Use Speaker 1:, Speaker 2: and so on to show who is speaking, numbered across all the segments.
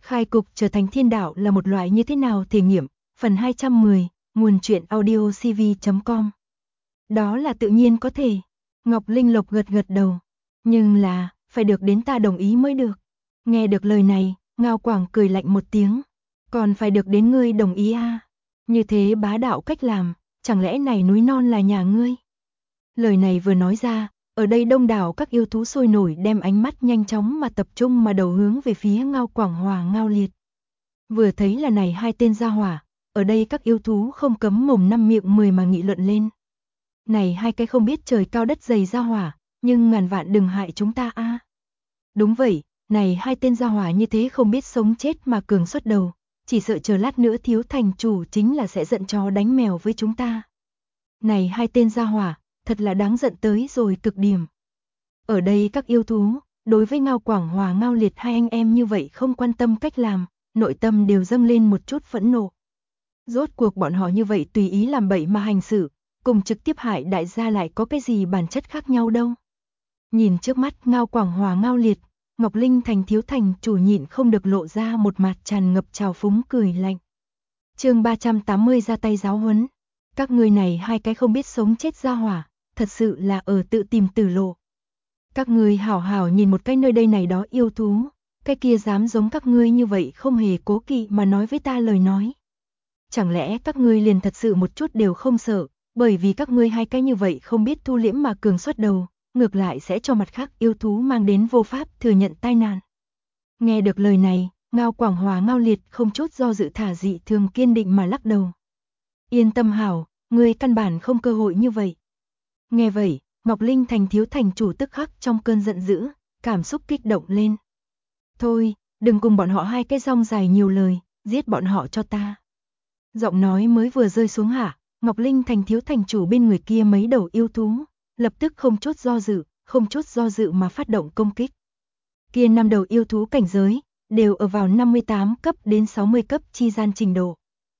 Speaker 1: Khai cục trở thành thiên đạo là một loại như thế nào thể nghiệm, phần 210, nguồn truyện audio cv.com. Đó là tự nhiên có thể. Ngọc Linh Lộc gật gật đầu. Nhưng là, phải được đến ta đồng ý mới được. Nghe được lời này, Ngao Quảng cười lạnh một tiếng. Còn phải được đến ngươi đồng ý à? Như thế bá đạo cách làm, chẳng lẽ này núi non là nhà ngươi? Lời này vừa nói ra, ở đây đông đảo các yêu thú sôi nổi đem ánh mắt nhanh chóng mà tập trung mà đầu hướng về phía Ngao Quảng Hòa Ngao Liệt. Vừa thấy là này hai tên gia hỏa, ở đây các yêu thú không cấm mồm năm miệng 10 mà nghị luận lên. Này hai cái không biết trời cao đất dày gia hỏa, nhưng ngàn vạn đừng hại chúng ta a. Đúng vậy, này hai tên gia hỏa như thế không biết sống chết mà cường xuất đầu, chỉ sợ chờ lát nữa thiếu thành chủ chính là sẽ giận chó đánh mèo với chúng ta. Này hai tên gia hỏa, thật là đáng giận tới rồi cực điểm. Ở đây các yêu thú, đối với Ngao Quảng Hòa Ngao Liệt hai anh em như vậy không quan tâm cách làm, nội tâm đều dâng lên một chút phẫn nộ. Rốt cuộc bọn họ như vậy tùy ý làm bậy mà hành xử, cùng trực tiếp hại đại gia lại có cái gì bản chất khác nhau đâu. Nhìn trước mắt Ngao Quảng Hòa Ngao Liệt, Ngọc Linh Thành thiếu thành chủ nhịn không được lộ ra một mặt tràn ngập trào phúng cười lạnh. Chương 380 ra tay giáo huấn. Các ngươi này hai cái không biết sống chết gia hỏa, thật sự là ở tự tìm tử lộ. Các ngươi hảo hảo nhìn một cái nơi đây này đó yêu thú, cái kia dám giống các ngươi như vậy không hề cố kỵ mà nói với ta lời nói. Chẳng lẽ các ngươi liền thật sự một chút đều không sợ, bởi vì các ngươi hai cái như vậy không biết thu liễm mà cường xuất đầu, ngược lại sẽ cho mặt khác yêu thú mang đến vô pháp thừa nhận tai nạn. Nghe được lời này, Ngao Quảng Hòa Ngao Liệt không chút do dự thả dị thường kiên định mà lắc đầu. Yên tâm hảo, ngươi căn bản không cơ hội như vậy. Nghe vậy, Ngọc Linh Thành thiếu thành chủ tức khắc trong cơn giận dữ, cảm xúc kích động lên. Thôi, đừng cùng bọn họ hai cái rong dài nhiều lời, giết bọn họ cho ta. Giọng nói mới vừa rơi xuống hạ, Ngọc Linh Thành thiếu thành chủ bên người kia mấy đầu yêu thú, lập tức không chút do dự mà phát động công kích. Kia 5 đầu yêu thú cảnh giới, đều ở vào 58 cấp đến 60 cấp chi gian trình độ.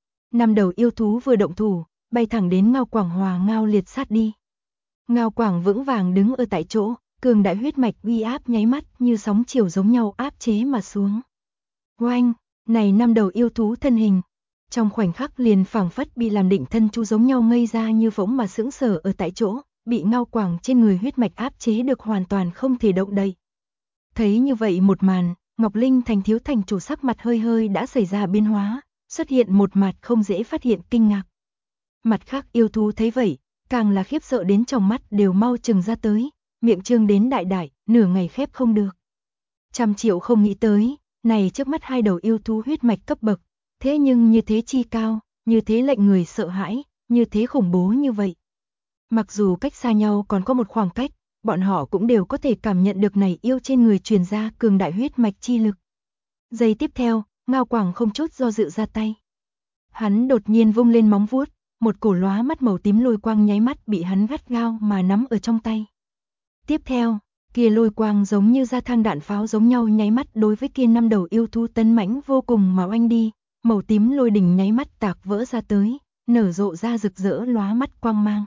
Speaker 1: 5 đầu yêu thú vừa động thủ, bay thẳng đến Ngao Quảng Hòa Ngao Liệt sát đi. Ngao Quảng vững vàng đứng ở tại chỗ, cường đại huyết mạch uy áp nháy mắt như sóng chiều giống nhau áp chế mà xuống. Oanh, này 5 đầu yêu thú thân hình, trong khoảnh khắc liền phảng phất bị làm định thân chu giống nhau ngây ra như phỗng mà sững sờ ở tại chỗ, bị Ngao Quảng trên người huyết mạch áp chế được hoàn toàn không thể động đậy. Thấy như vậy một màn, Ngọc Linh Thành thiếu thành chủ sắc mặt hơi hơi đã xảy ra biến hóa, xuất hiện một mặt không dễ phát hiện kinh ngạc. Mặt khác yêu thú thấy vậy, càng là khiếp sợ đến trong mắt đều mau chừng ra tới, miệng trương đến đại đại, nửa ngày khép không được. Trăm triệu không nghĩ tới, này trước mắt hai đầu yêu thú huyết mạch cấp bậc, thế nhưng như thế chi cao, như thế lệnh người sợ hãi, như thế khủng bố như vậy. Mặc dù cách xa nhau còn có một khoảng cách, bọn họ cũng đều có thể cảm nhận được này yêu trên người truyền ra cường đại huyết mạch chi lực. Giây tiếp theo, Ngao Quảng không chút do dự ra tay. Hắn đột nhiên vung lên móng vuốt, một cổ lóa mắt màu tím lôi quang nháy mắt bị hắn gắt gao mà nắm ở trong tay. Tiếp theo, kia lôi quang giống như ra thang đạn pháo giống nhau nháy mắt đối với kia 5 đầu yêu thú tấn mãnh vô cùng mà oanh đi, màu tím lôi đỉnh nháy mắt tạc vỡ ra tới, nở rộ ra rực rỡ lóa mắt quang mang.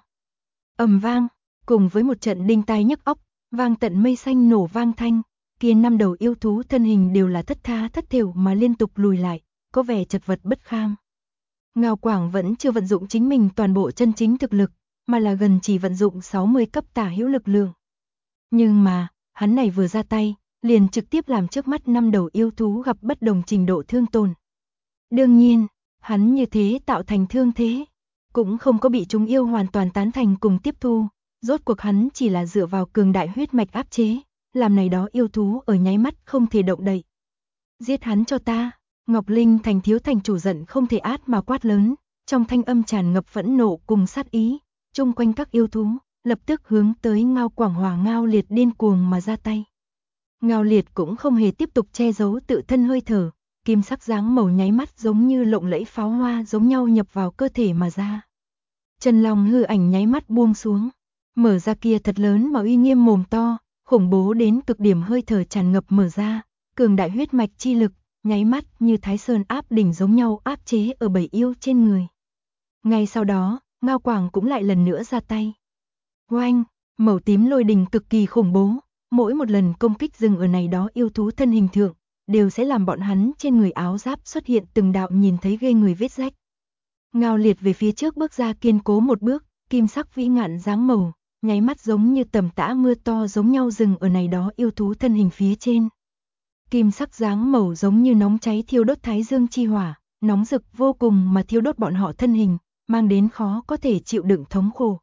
Speaker 1: Ầm vang, cùng với một trận đinh tai nhức óc, vang tận mây xanh nổ vang thanh, kia 5 đầu yêu thú thân hình đều là thất tha thất thểu mà liên tục lùi lại, có vẻ chật vật bất kham. Ngao Quảng vẫn chưa vận dụng chính mình toàn bộ chân chính thực lực, mà là gần chỉ vận dụng 60 cấp tả hữu lực lượng. Nhưng mà, hắn này vừa ra tay, liền trực tiếp làm trước mắt 5 đầu yêu thú gặp bất đồng trình độ thương tổn. Đương nhiên, hắn như thế tạo thành thương thế, cũng không có bị chúng yêu hoàn toàn tán thành cùng tiếp thu, rốt cuộc hắn chỉ là dựa vào cường đại huyết mạch áp chế, làm này đó yêu thú ở nháy mắt không thể động đậy. Giết hắn cho ta! Ngọc Linh Thành thiếu thành chủ giận không thể át mà quát lớn, trong thanh âm tràn ngập phẫn nộ cùng sát ý, chung quanh các yêu thú, lập tức hướng tới Ngao Quảng Hòa Ngao Liệt điên cuồng mà ra tay. Ngao Liệt cũng không hề tiếp tục che giấu tự thân hơi thở, kim sắc dáng màu nháy mắt giống như lộng lẫy pháo hoa giống nhau nhập vào cơ thể mà ra. Chân long hư ảnh nháy mắt buông xuống, mở ra kia thật lớn mà uy nghiêm mồm to, khủng bố đến cực điểm hơi thở tràn ngập mở ra, cường đại huyết mạch chi lực, nháy mắt như Thái Sơn áp đỉnh giống nhau áp chế ở bầy yêu trên người. Ngay sau đó, Ngao Quảng cũng lại lần nữa ra tay. Oanh, màu tím lôi đình cực kỳ khủng bố, mỗi một lần công kích dừng ở này đó yêu thú thân hình thượng, đều sẽ làm bọn hắn trên người áo giáp xuất hiện từng đạo nhìn thấy ghê người vết rách. Ngao Liệt về phía trước bước ra kiên cố một bước, kim sắc vĩ ngạn dáng màu, nháy mắt giống như tầm tã mưa to giống nhau dừng ở này đó yêu thú thân hình phía trên. Kim sắc dáng màu giống như nóng cháy thiêu đốt thái dương chi hỏa, nóng rực vô cùng mà thiêu đốt bọn họ thân hình, mang đến khó có thể chịu đựng thống khổ.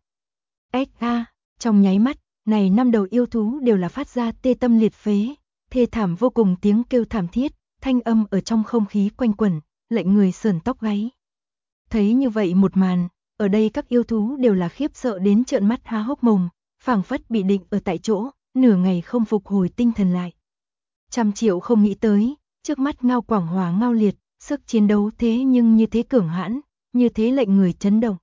Speaker 1: Trong nháy mắt, này 5 đầu yêu thú đều là phát ra tê tâm liệt phế, thê thảm vô cùng tiếng kêu thảm thiết, thanh âm ở trong không khí quanh quẩn, lệnh người sởn tóc gáy. Thấy như vậy một màn, ở đây các yêu thú đều là khiếp sợ đến trợn mắt há hốc mồm, phảng phất bị định ở tại chỗ, nửa ngày không phục hồi tinh thần lại. Trăm triệu không nghĩ tới, trước mắt Ngao Quảng Hòa Ngao Liệt, sức chiến đấu thế nhưng như thế cường hãn, như thế lệnh người chấn động.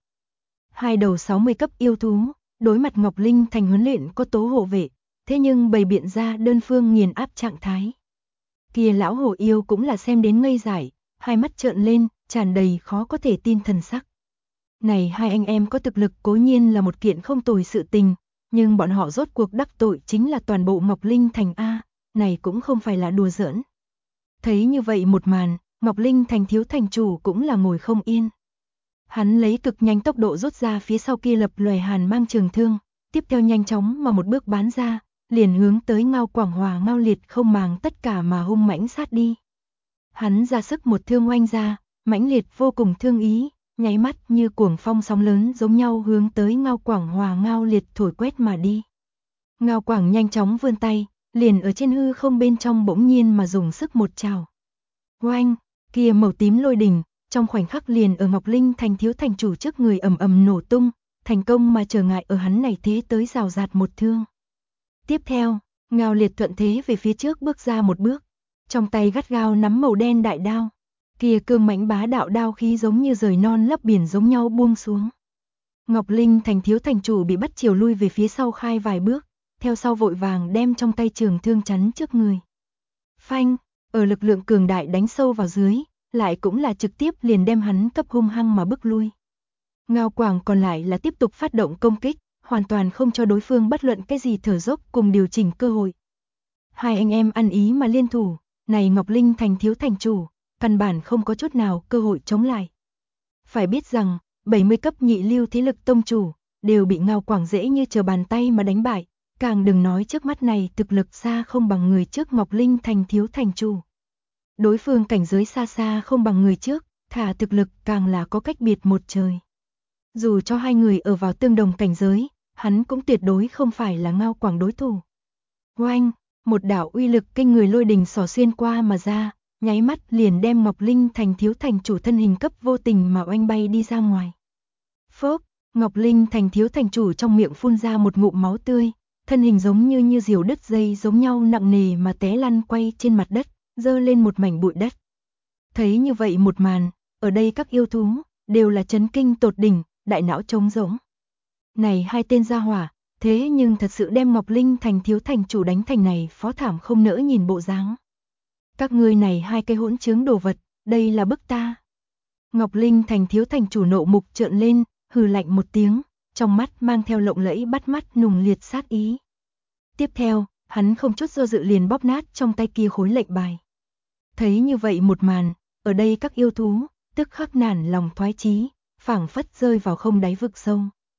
Speaker 1: 2 đầu 60 cấp yêu thú, đối mặt Ngọc Linh Thành huấn luyện có tố hộ vệ, thế nhưng bày biện ra đơn phương nghiền áp trạng thái. Kia lão hổ yêu cũng là xem đến ngây dại, hai mắt trợn lên, tràn đầy khó có thể tin thần sắc. Này hai anh em có thực lực cố nhiên là một kiện không tồi sự tình, nhưng bọn họ rốt cuộc đắc tội chính là toàn bộ Ngọc Linh Thành A, này cũng không phải là đùa giỡn. Thấy như vậy một màn, Ngọc Linh Thành thiếu thành chủ cũng là ngồi không yên. Hắn lấy cực nhanh tốc độ rút ra phía sau kia lập lòe hàn mang trường thương, tiếp theo nhanh chóng mà một bước bán ra, liền hướng tới Ngao Quảng Hòa Ngao Liệt không màng tất cả mà hung mãnh sát đi. Hắn ra sức một thương oanh ra, mãnh liệt vô cùng thương ý, nháy mắt như cuồng phong sóng lớn giống nhau hướng tới Ngao Quảng Hòa Ngao Liệt thổi quét mà đi. Ngao Quảng nhanh chóng vươn tay, liền ở trên hư không bên trong bỗng nhiên mà dùng sức một trào. Oanh, kia màu tím lôi đỉnh, trong khoảnh khắc liền ở Ngọc Linh Thành thiếu thành chủ trước người ầm ầm nổ tung, thành công mà trở ngại ở hắn này thế tới rào rạt một thương. Tiếp theo, Ngao Liệt thuận thế về phía trước bước ra một bước, trong tay gắt gao nắm màu đen đại đao, kia cương mãnh bá đạo đao khí giống như rời non lấp biển giống nhau buông xuống. Ngọc Linh Thành thiếu thành chủ bị bắt chiều lui về phía sau khai vài bước, theo sau vội vàng đem trong tay trường thương chắn trước người. Phanh, ở lực lượng cường đại đánh sâu vào dưới, lại cũng là trực tiếp liền đem hắn cấp hung hăng mà bức lui. Ngao Quảng còn lại là tiếp tục phát động công kích, hoàn toàn không cho đối phương bất luận cái gì thở dốc cùng điều chỉnh cơ hội. Hai anh em ăn ý mà liên thủ, này Ngọc Linh Thành thiếu thành chủ, căn bản không có chút nào cơ hội chống lại. Phải biết rằng, 70 cấp nhị lưu thế lực tông chủ, đều bị Ngao Quảng dễ như trở bàn tay mà đánh bại, càng đừng nói trước mắt này thực lực xa không bằng người trước Ngọc Linh Thành thiếu thành chủ. Đối phương cảnh giới xa xa không bằng người trước, thả thực lực càng là có cách biệt một trời. Dù cho hai người ở vào tương đồng cảnh giới, hắn cũng tuyệt đối không phải là Ngao Quảng đối thủ. Oanh, một đạo uy lực kinh người lôi đình xỏ xuyên qua mà ra, nháy mắt liền đem Ngọc Linh Thành thiếu thành chủ thân hình cấp vô tình mà oanh bay đi ra ngoài. Phốc, Ngọc Linh Thành thiếu thành chủ trong miệng phun ra một ngụm máu tươi, thân hình giống như diều đứt dây giống nhau nặng nề mà té lăn quay trên mặt đất, dơ lên một mảnh bụi đất. Thấy như vậy một màn, ở đây các yêu thú đều là chấn kinh tột đỉnh, đại não trống rỗng. Này hai tên gia hỏa, thế nhưng thật sự đem Ngọc Linh Thành thiếu thành chủ đánh thành này phó thảm không nỡ nhìn bộ dáng. Các ngươi này hai cái hỗn trướng đồ vật, đây là bức ta. Ngọc Linh Thành thiếu thành chủ nộ mục trợn lên, hừ lạnh một tiếng, trong mắt mang theo lộng lẫy bắt mắt nùng liệt sát ý. Tiếp theo, hắn không chút do dự liền bóp nát trong tay kia khối lệnh bài. Thấy như vậy một màn, ở đây các yêu thú, tức khắc nản lòng thoái chí, phảng phất rơi vào không đáy vực sâu.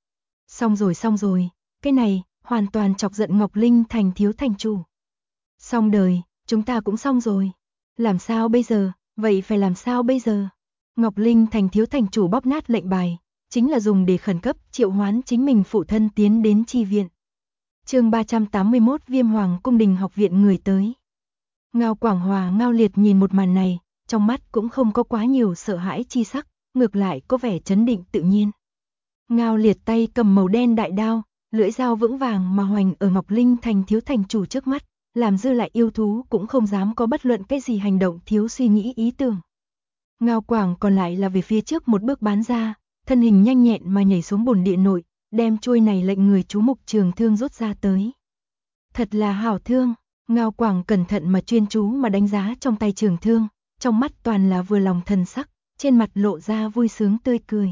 Speaker 1: Xong rồi, cái này, hoàn toàn chọc giận Ngọc Linh Thành thiếu thành chủ. Xong đời, chúng ta cũng xong rồi. Làm sao bây giờ, vậy phải làm sao bây giờ? Ngọc Linh Thành thiếu thành chủ bóp nát lệnh bài, chính là dùng để khẩn cấp triệu hoán chính mình phụ thân tiến đến chi viện. Chương 381 Viêm Hoàng cung đình học viện người tới. Ngao Quảng Hòa Ngao Liệt nhìn một màn này, trong mắt cũng không có quá nhiều sợ hãi chi sắc, ngược lại có vẻ chấn định tự nhiên. Ngao Liệt tay cầm màu đen đại đao, lưỡi dao vững vàng mà hoành ở Ngọc Linh Thành thiếu thành chủ trước mắt, làm dư lại yêu thú cũng không dám có bất luận cái gì hành động thiếu suy nghĩ ý tưởng. Ngao Quảng còn lại là về phía trước một bước bán ra, thân hình nhanh nhẹn mà nhảy xuống bồn địa nội, đem chuôi này lệnh người chú mục trường thương rút ra tới. Thật là hảo thương, Ngao Quảng cẩn thận mà chuyên chú mà đánh giá trong tay trường thương, trong mắt toàn là vừa lòng thần sắc, trên mặt lộ ra vui sướng tươi cười.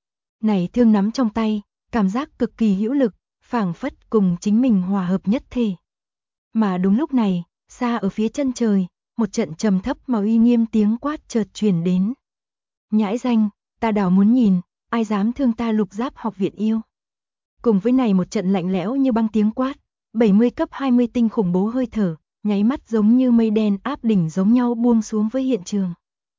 Speaker 1: Này thương nắm trong tay, cảm giác cực kỳ hữu lực, phảng phất cùng chính mình hòa hợp nhất thể. Mà đúng lúc này, xa ở phía chân trời, một trận trầm thấp mà uy nghiêm tiếng quát chợt truyền đến. Nhãi danh, ta đảo muốn nhìn, ai dám thương ta Lục Giáp học viện yêu. Cùng với này một trận lạnh lẽo như băng tiếng quát, 70 cấp 20 tinh khủng bố hơi thở, nháy mắt giống như mây đen áp đỉnh giống nhau buông xuống với hiện trường.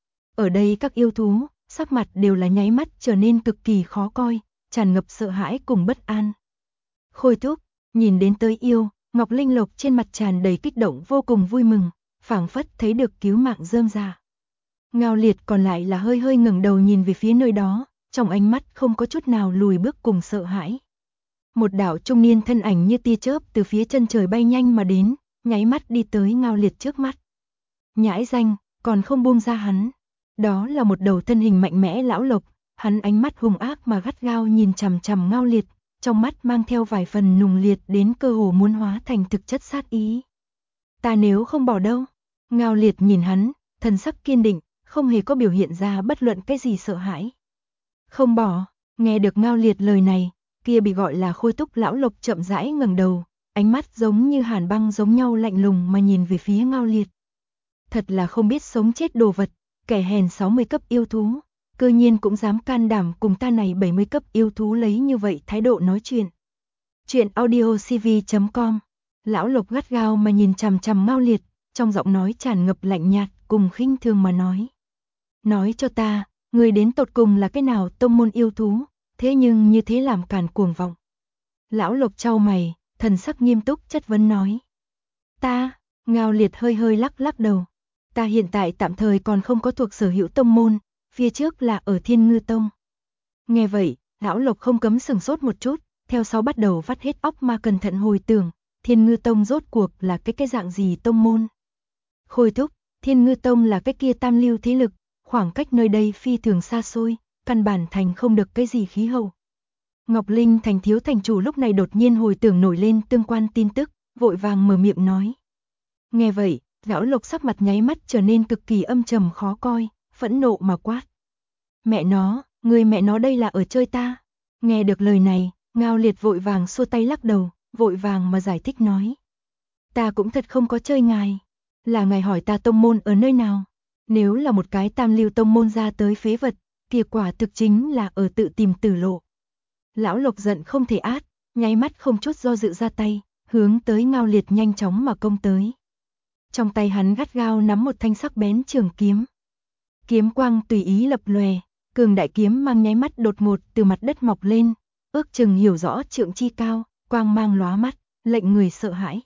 Speaker 1: Ở đây các yêu thú, sắc mặt đều là nháy mắt trở nên cực kỳ khó coi, tràn ngập sợ hãi cùng bất an. Khôi thúc, nhìn đến tới yêu, Ngọc Linh Lộc trên mặt tràn đầy kích động vô cùng vui mừng, phảng phất thấy được cứu mạng rơm rà. Ngao Liệt còn lại là hơi hơi ngẩng đầu nhìn về phía nơi đó, trong ánh mắt không có chút nào lùi bước cùng sợ hãi. Một đạo trung niên thân ảnh như tia chớp từ phía chân trời bay nhanh mà đến, nháy mắt đi tới Ngao Liệt trước mắt. Nhãi danh, còn không buông ra hắn. Đó là một đầu thân hình mạnh mẽ lão lộc, hắn ánh mắt hung ác mà gắt gao nhìn chằm chằm Ngao Liệt, trong mắt mang theo vài phần nùng liệt đến cơ hồ muốn hóa thành thực chất sát ý. Ta nếu không bỏ đâu. Ngao Liệt nhìn hắn, thần sắc kiên định, không hề có biểu hiện ra bất luận cái gì sợ hãi. Không bỏ, nghe được Ngao Liệt lời này, kia bị gọi là Khôi Túc lão lộc chậm rãi ngẩng đầu, ánh mắt giống như hàn băng giống nhau lạnh lùng mà nhìn về phía Ngao Liệt. Thật là không biết sống chết đồ vật, kẻ hèn 60 cấp yêu thú, cơ nhiên cũng dám can đảm cùng ta này 70 cấp yêu thú lấy như vậy thái độ nói chuyện. Chuyện audiocv.com. Lão lộc gắt gao mà nhìn chằm chằm Ngao Liệt, trong giọng nói tràn ngập lạnh nhạt cùng khinh thường mà nói. Nói cho ta, người đến tột cùng là cái nào tông môn yêu thú, thế nhưng như thế làm càn cuồng vọng. Lão lộc chau mày, thần sắc nghiêm túc chất vấn nói. Ta, Ngao Liệt hơi hơi lắc lắc đầu. Ta hiện tại tạm thời còn không có thuộc sở hữu tông môn, phía trước là ở Thiên Ngư Tông. Nghe vậy, lão lộc không cấm sửng sốt một chút, theo sau bắt đầu vắt hết óc mà cẩn thận hồi tưởng, Thiên Ngư Tông rốt cuộc là cái dạng gì tông môn. Khôi thúc, Thiên Ngư Tông là cái kia tam lưu thế lực, khoảng cách nơi đây phi thường xa xôi, căn bản thành không được cái gì khí hậu. Ngọc Linh thành thiếu thành chủ lúc này đột nhiên hồi tưởng nổi lên tương quan tin tức, vội vàng mở miệng nói. Nghe vậy, lão lộc sắc mặt nháy mắt trở nên cực kỳ âm trầm khó coi, phẫn nộ mà quát. Mẹ nó, người mẹ nó đây là ở chơi ta. Nghe được lời này, Ngao Liệt vội vàng xua tay lắc đầu, vội vàng mà giải thích nói. Ta cũng thật không có chơi ngài. Là ngài hỏi ta tông môn ở nơi nào. Nếu là một cái tam lưu tông môn ra tới phế vật, kia quả thực chính là ở tự tìm tử lộ. Lão lộc giận không thể át, nháy mắt không chút do dự ra tay, hướng tới Ngao Liệt nhanh chóng mà công tới. Trong tay hắn gắt gao nắm một thanh sắc bén trường kiếm. Kiếm quang tùy ý lập lòe, cường đại kiếm mang nháy mắt đột ngột từ mặt đất mọc lên, ước chừng hiểu rõ trượng chi cao, quang mang lóa mắt, lệnh người sợ hãi.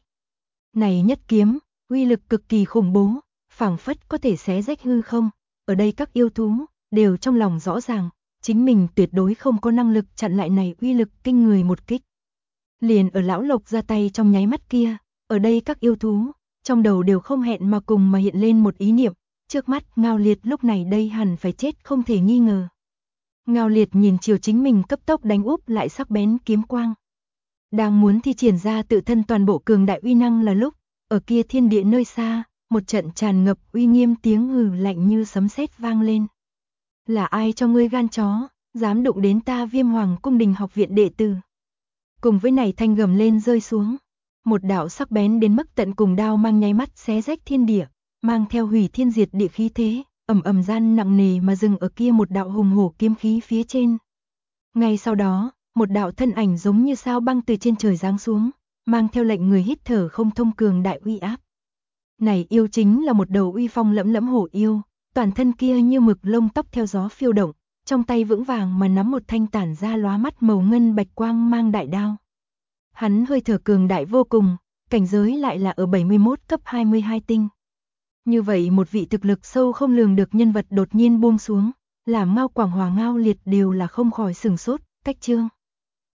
Speaker 1: Này nhất kiếm, uy lực cực kỳ khủng bố, phảng phất có thể xé rách hư không, ở đây các yêu thú đều trong lòng rõ ràng, chính mình tuyệt đối không có năng lực chặn lại này uy lực kinh người một kích. Liền ở lão lộc ra tay trong nháy mắt kia, ở đây các yêu thú trong đầu đều không hẹn mà cùng mà hiện lên một ý niệm, trước mắt Ngao Liệt lúc này đây hẳn phải chết không thể nghi ngờ. Ngao Liệt nhìn chiều chính mình cấp tốc đánh úp lại sắc bén kiếm quang. Đang muốn thi triển ra tự thân toàn bộ cường đại uy năng là lúc, ở kia thiên địa nơi xa, một trận tràn ngập uy nghiêm tiếng hừ lạnh như sấm sét vang lên. Là ai cho ngươi gan chó, dám đụng đến ta Viêm Hoàng cung đình học viện đệ tử. Cùng với này thanh gầm lên rơi xuống. Một đạo sắc bén đến mức tận cùng đao mang nháy mắt xé rách thiên địa, mang theo hủy thiên diệt địa khí thế, ầm ầm gian nặng nề mà dừng ở kia một đạo hùng hổ kiếm khí phía trên. Ngay sau đó, một đạo thân ảnh giống như sao băng từ trên trời giáng xuống, mang theo lệnh người hít thở không thông cường đại uy áp. Này yêu chính là một đầu uy phong lẫm lẫm hổ yêu, toàn thân kia như mực lông tóc theo gió phiêu động, trong tay vững vàng mà nắm một thanh tản ra lóa mắt màu ngân bạch quang mang đại đao. Hắn hơi thở cường đại vô cùng, cảnh giới lại là ở 71 cấp 22 tinh. Như vậy một vị thực lực sâu không lường được nhân vật đột nhiên buông xuống, làm Ngao Quảng Hòa Ngao Liệt đều là không khỏi sửng sốt, cách chương.